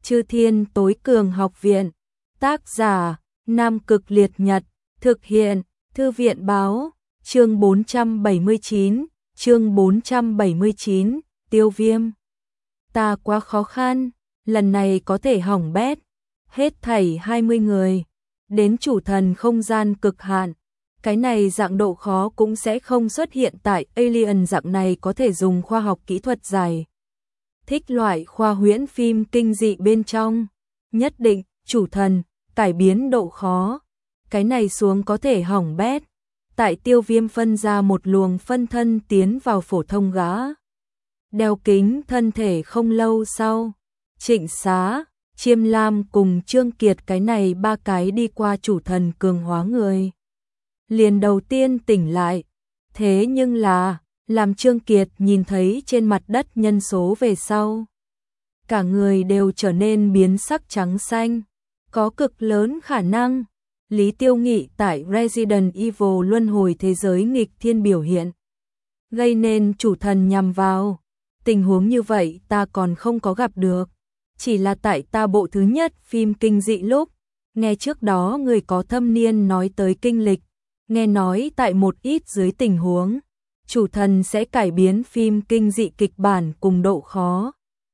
Chư Thiên Tối Cường Học Viện. Tác giả: Nam Cực Liệt Nhật. Thực hiện: Thư viện báo. Chương 479, Tiêu Viêm. Ta quá khó khăn, lần này có thể hỏng bét. Hết thảy 20 người, đến chủ thần không gian cực hạn. Cái này dạng độ khó cũng sẽ không xuất hiện tại Alien, dạng này có thể dùng khoa học kỹ thuật dài. Thích loại khoa huyễn phim kinh dị bên trong. Nhất định, chủ thần, cải biến độ khó. Cái này xuống có thể hỏng bét. Tại Tiêu Viêm phân ra một luồng phân thân tiến vào phổ thông gã đeo kính thân thể không lâu sau. Trịnh Xá, Chiêm Lam cùng Trương Kiệt cái này ba cái đi qua chủ thần cường hóa người. Liền đầu tiên tỉnh lại. Thế nhưng là, làm Trương Kiệt nhìn thấy trên mặt đất nhân số về sau. Cả người đều trở nên biến sắc trắng xanh. Có cực lớn khả năng Lý Tiêu Nghị tại Resident Evil luân hồi thế giới nghịch thiên biểu hiện, gây nên chủ thần nhằm vào. Tình huống như vậy ta còn không có gặp được. Chỉ là tại ta bộ thứ nhất phim kinh dị lúc, nghe trước đó người có thâm niên nói tới kinh lịch, nghe nói tại một ít dưới tình huống, chủ thần sẽ cải biến phim kinh dị kịch bản cùng độ khó.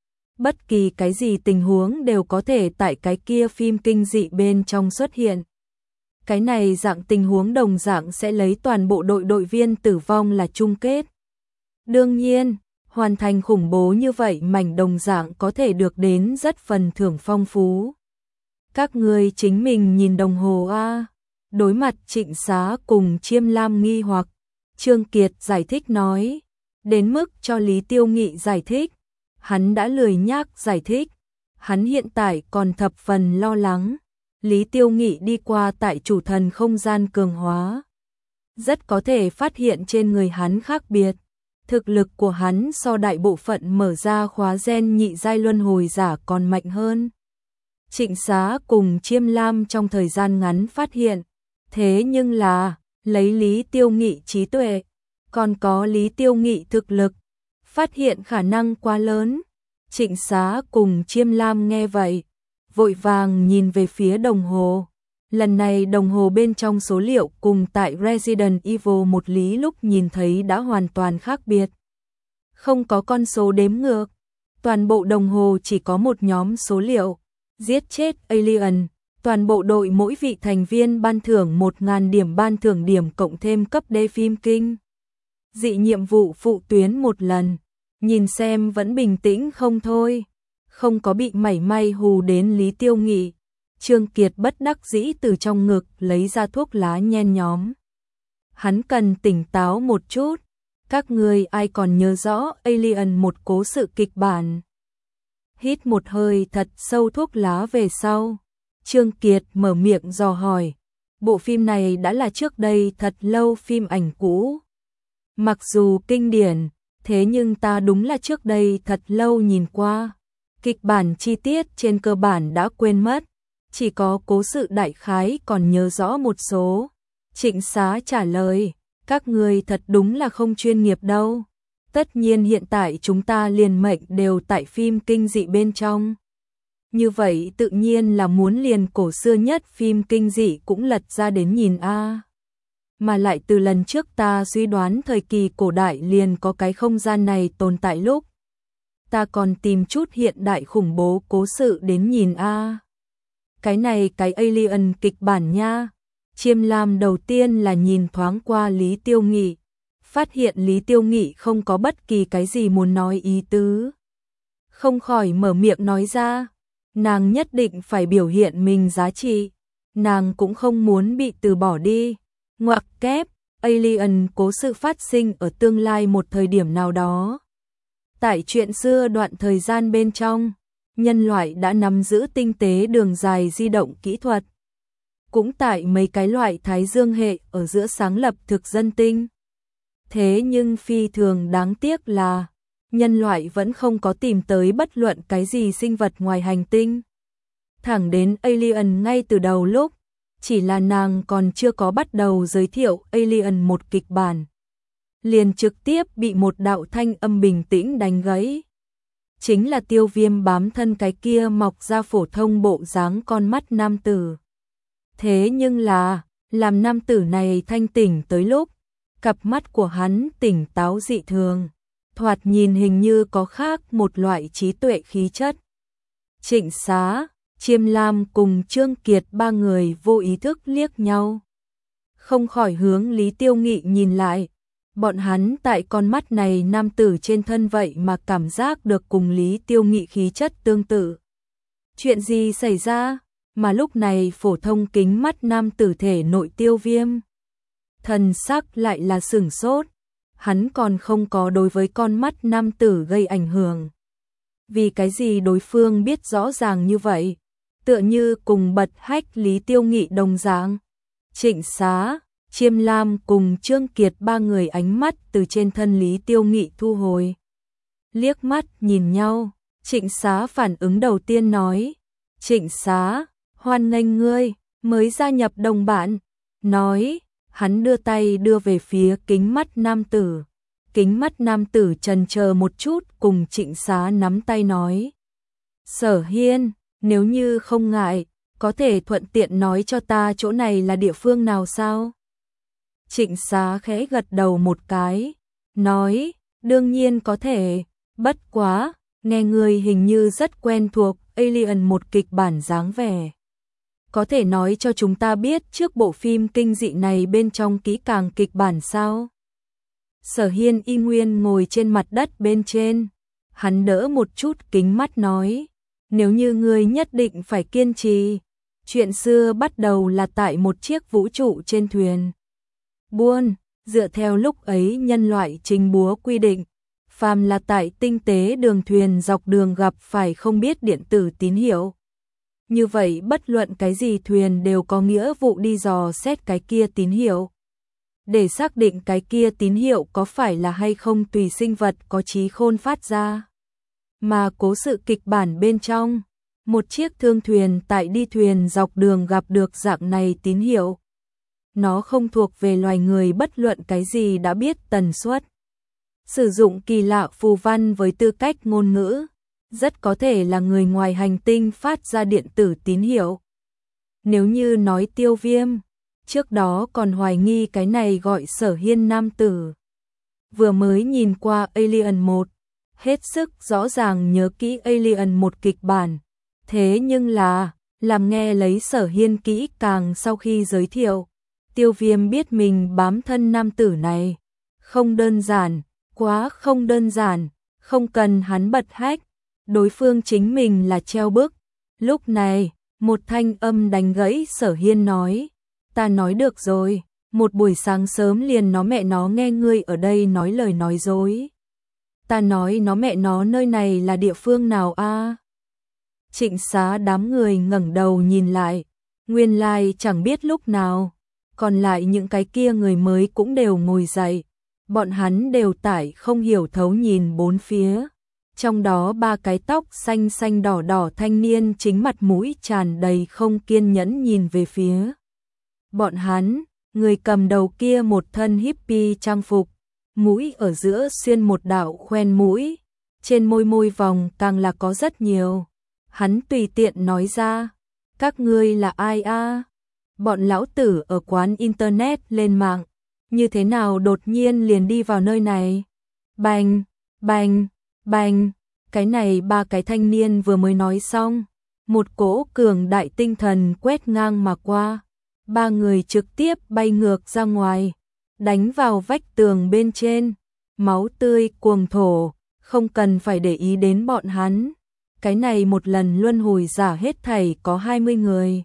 Bất kỳ cái gì tình huống đều có thể tại cái kia phim kinh dị bên trong xuất hiện. Cái này dạng tình huống đồng dạng sẽ lấy toàn bộ đội viên tử vong là chung kết. Đương nhiên, hoàn thành khủng bố như vậy mảnh đồng dạng có thể được đến rất phần thưởng phong phú. Các người chính mình nhìn đồng hồ a. Đối mặt Trịnh Xá cùng Chiêm Lam nghi hoặc, Trương Kiệt giải thích nói, đến mức cho Lý Tiêu Nghị giải thích, hắn đã lười nhác giải thích, hắn hiện tại còn thập phần lo lắng. Lý Tiêu Nghị đi qua tại chủ thần không gian cường hóa, rất có thể phát hiện trên người hắn khác biệt. Thực lực của hắn so đại bộ phận mở ra khóa gen nhị giai luân hồi giả còn mạnh hơn. Trịnh Xá cùng Chiêm Lam trong thời gian ngắn phát hiện, thế nhưng là, lấy Lý Tiêu Nghị trí tuệ, còn có Lý Tiêu Nghị thực lực, phát hiện khả năng quá lớn. Trịnh Xá cùng Chiêm Lam nghe vậy, vội vàng nhìn về phía đồng hồ. Lần này đồng hồ bên trong số liệu cùng tại Resident Evil 1 lý lúc nhìn thấy đã hoàn toàn khác biệt. Không có con số đếm ngược, toàn bộ đồng hồ chỉ có một nhóm số liệu, giết chết alien, toàn bộ đội mỗi vị thành viên ban thưởng 1000 điểm ban thưởng điểm cộng thêm cấp D phim kinh dị nhiệm vụ phụ tuyến một lần, nhìn xem vẫn bình tĩnh không thôi, không có bị mảy may hù đến Lý Tiêu Nghị. Trương Kiệt bất đắc dĩ từ trong ngực lấy ra thuốc lá nhen nhóm. Hắn cần tỉnh táo một chút. Các người ai còn nhớ rõ Alien một cố sự kịch bản? Hít một hơi thật sâu thuốc lá về sau, Trương Kiệt mở miệng dò hỏi. Bộ phim này đã là trước đây thật lâu phim ảnh cũ. Mặc dù kinh điển, thế nhưng ta đúng là trước đây thật lâu nhìn qua. Kịch bản chi tiết trên cơ bản đã quên mất. Chỉ có cố sự đại khái còn nhớ rõ một số. Trịnh Xá trả lời, các người thật đúng là không chuyên nghiệp đâu. Tất nhiên hiện tại chúng ta liền mệnh đều tại phim kinh dị bên trong. Như vậy tự nhiên là muốn liền cổ xưa nhất phim kinh dị cũng lật ra đến nhìn a. Mà lại từ lần trước ta suy đoán thời kỳ cổ đại liền có cái không gian này tồn tại lúc. Ta còn tìm chút hiện đại khủng bố cố sự đến nhìn a. Cái này cái alien kịch bản nha. Chiêm Lam đầu tiên là nhìn thoáng qua Lý Tiêu Nghị, phát hiện Lý Tiêu Nghị không có bất kỳ cái gì muốn nói ý tứ. Không khỏi mở miệng nói ra, nàng nhất định phải biểu hiện mình giá trị, nàng cũng không muốn bị từ bỏ đi. Ngoặc kép, alien cố sự phát sinh ở tương lai một thời điểm nào đó. Tại chuyện xưa đoạn thời gian bên trong, nhân loại đã nắm giữ tinh tế đường dài di động kỹ thuật. Cũng tại mấy cái loại thái dương hệ ở giữa sáng lập thực dân tinh. Thế nhưng phi thường đáng tiếc là, nhân loại vẫn không có tìm tới bất luận cái gì sinh vật ngoài hành tinh. Thẳng đến Alien ngay từ đầu lúc, chỉ là nàng còn chưa có bắt đầu giới thiệu Alien một kịch bản. Liền trực tiếp bị một đạo thanh âm bình tĩnh đánh gãy. chính là Tiêu Viêm bám thân cái kia mọc ra phổ thông bộ dáng con mắt nam tử. Thế nhưng là, làm nam tử này thanh tỉnh tới lúc, cặp mắt của hắn tỉnh táo dị thường, thoạt nhìn hình như có khác một loại trí tuệ khí chất. Trịnh Xá, Chiêm Lam cùng Trương Kiệt ba người vô ý thức liếc nhau. Không khỏi hướng Lý Tiêu Nghị nhìn lại. Bọn hắn tại con mắt này nam tử trên thân vậy mà cảm giác được cùng Lý Tiêu Nghị khí chất tương tự. Chuyện gì xảy ra? Mà lúc này phổ thông kính mắt nam tử thể nội Tiêu Viêm. Thần sắc lại là sửng sốt. Hắn còn không có đối với con mắt nam tử gây ảnh hưởng. Vì cái gì đối phương biết rõ ràng như vậy? Tựa như cùng bật hách Lý Tiêu Nghị đồng dạng. Trịnh Xá, Chiêm Lam cùng Trương Kiệt ba người ánh mắt từ trên thân Lý Tiêu Nghị thu hồi. Liếc mắt nhìn nhau, Trịnh Xá phản ứng đầu tiên nói. Trịnh Xá, hoan nghênh ngươi, mới gia nhập đồng bạn. Nói, hắn đưa tay đưa về phía kính mắt nam tử. Kính mắt nam tử chần chờ một chút cùng Trịnh Xá nắm tay nói. Sở Hiên, nếu như không ngại, có thể thuận tiện nói cho ta chỗ này là địa phương nào sao? Trịnh Xá khẽ gật đầu một cái, nói, đương nhiên có thể, bất quá, nghe người hình như rất quen thuộc Alien một kịch bản dáng vẻ. Có thể nói cho chúng ta biết trước bộ phim kinh dị này bên trong kỹ càng kịch bản sao? Sở Hiên y nguyên ngồi trên mặt đất bên trên, hắn đỡ một chút kính mắt nói, nếu như ngươi nhất định phải kiên trì, chuyện xưa bắt đầu là tại một chiếc vũ trụ trên thuyền. Buôn, dựa theo lúc ấy nhân loại trình búa quy định, phàm là tại tinh tế đường thuyền dọc đường gặp phải không biết điện tử tín hiệu. Như vậy bất luận cái gì thuyền đều có nghĩa vụ đi dò xét cái kia tín hiệu. Để xác định cái kia tín hiệu có phải là hay không tùy sinh vật có trí khôn phát ra. Mà cố sự kịch bản bên trong, một chiếc thương thuyền tại đi thuyền dọc đường gặp được dạng này tín hiệu. Nó không thuộc về loài người bất luận cái gì đã biết tần suất. Sử dụng kỳ lạ phù văn với tư cách ngôn ngữ, rất có thể là người ngoài hành tinh phát ra điện tử tín hiệu. Nếu như nói Tiêu Viêm, trước đó còn hoài nghi cái này gọi Sở Hiên nam tử. Vừa mới nhìn qua Alien 1, hết sức rõ ràng nhớ kỹ Alien 1 kịch bản. Thế nhưng là, làm nghe lấy Sở Hiên kỹ càng sau khi giới thiệu, Tiêu Viêm biết mình bám thân nam tử này. Không đơn giản, quá không đơn giản, không cần hắn bật hách, đối phương chính mình là treo bức. Lúc này, một thanh âm đánh gãy Sở Hiên nói, ta nói được rồi, một buổi sáng sớm liền nó mẹ nó nghe ngươi ở đây nói lời nói dối. Ta nói nó mẹ nó nơi này là địa phương nào a? Trịnh Xá đám người ngẩng đầu nhìn lại, nguyên lai chẳng biết lúc nào, còn lại những cái kia người mới cũng đều ngồi dậy, bọn hắn đều tải không hiểu thấu nhìn bốn phía. Trong đó ba cái tóc xanh xanh đỏ đỏ thanh niên chính mặt mũi tràn đầy không kiên nhẫn nhìn về phía. Bọn hắn, người cầm đầu kia một thân hippie trang phục, mũi ở giữa xuyên một đạo khoen mũi, trên môi vòng càng là có rất nhiều. Hắn tùy tiện nói ra, các ngươi là ai a? Bọn lão tử ở quán internet lên mạng, như thế nào đột nhiên liền đi vào nơi này? Bành, bành, bành, cái này ba cái thanh niên vừa mới nói xong, một cỗ cường đại tinh thần quét ngang mà qua, ba người trực tiếp bay ngược ra ngoài, đánh vào vách tường bên trên, máu tươi cuồng thổ, không cần phải để ý đến bọn hắn. Cái này một lần luân hồi giả hết thảy có 20 người.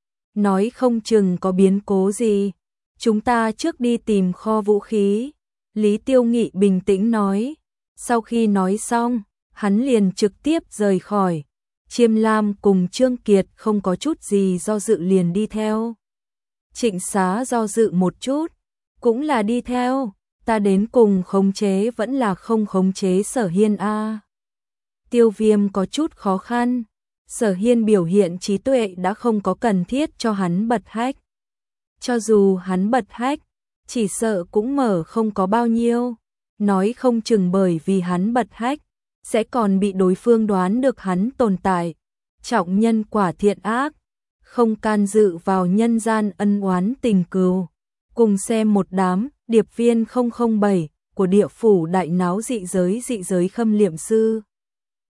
Nói không chừng có biến cố gì. Chúng ta trước đi tìm kho vũ khí. Lý Tiêu Nghị bình tĩnh nói. Sau khi nói xong, hắn liền trực tiếp rời khỏi. Chiêm Lam cùng Trương Kiệt không có chút gì do dự liền đi theo. Trịnh Xá do dự một chút, cũng là đi theo. Ta đến cùng khống chế vẫn là không khống chế Sở Hiên a. Tiêu Viêm có chút khó khăn, Sở Hiên biểu hiện trí tuệ đã không có cần thiết cho hắn bật hách. Cho dù hắn bật hách, chỉ sợ cũng mở không có bao nhiêu, nói không chừng bởi vì hắn bật hách, sẽ còn bị đối phương đoán được hắn tồn tại, trọng nhân quả thiện ác, không can dự vào nhân gian ân oán tình cừu. Cùng xem một đám điệp viên 007 của địa phủ đại náo dị giới khâm liệm sư.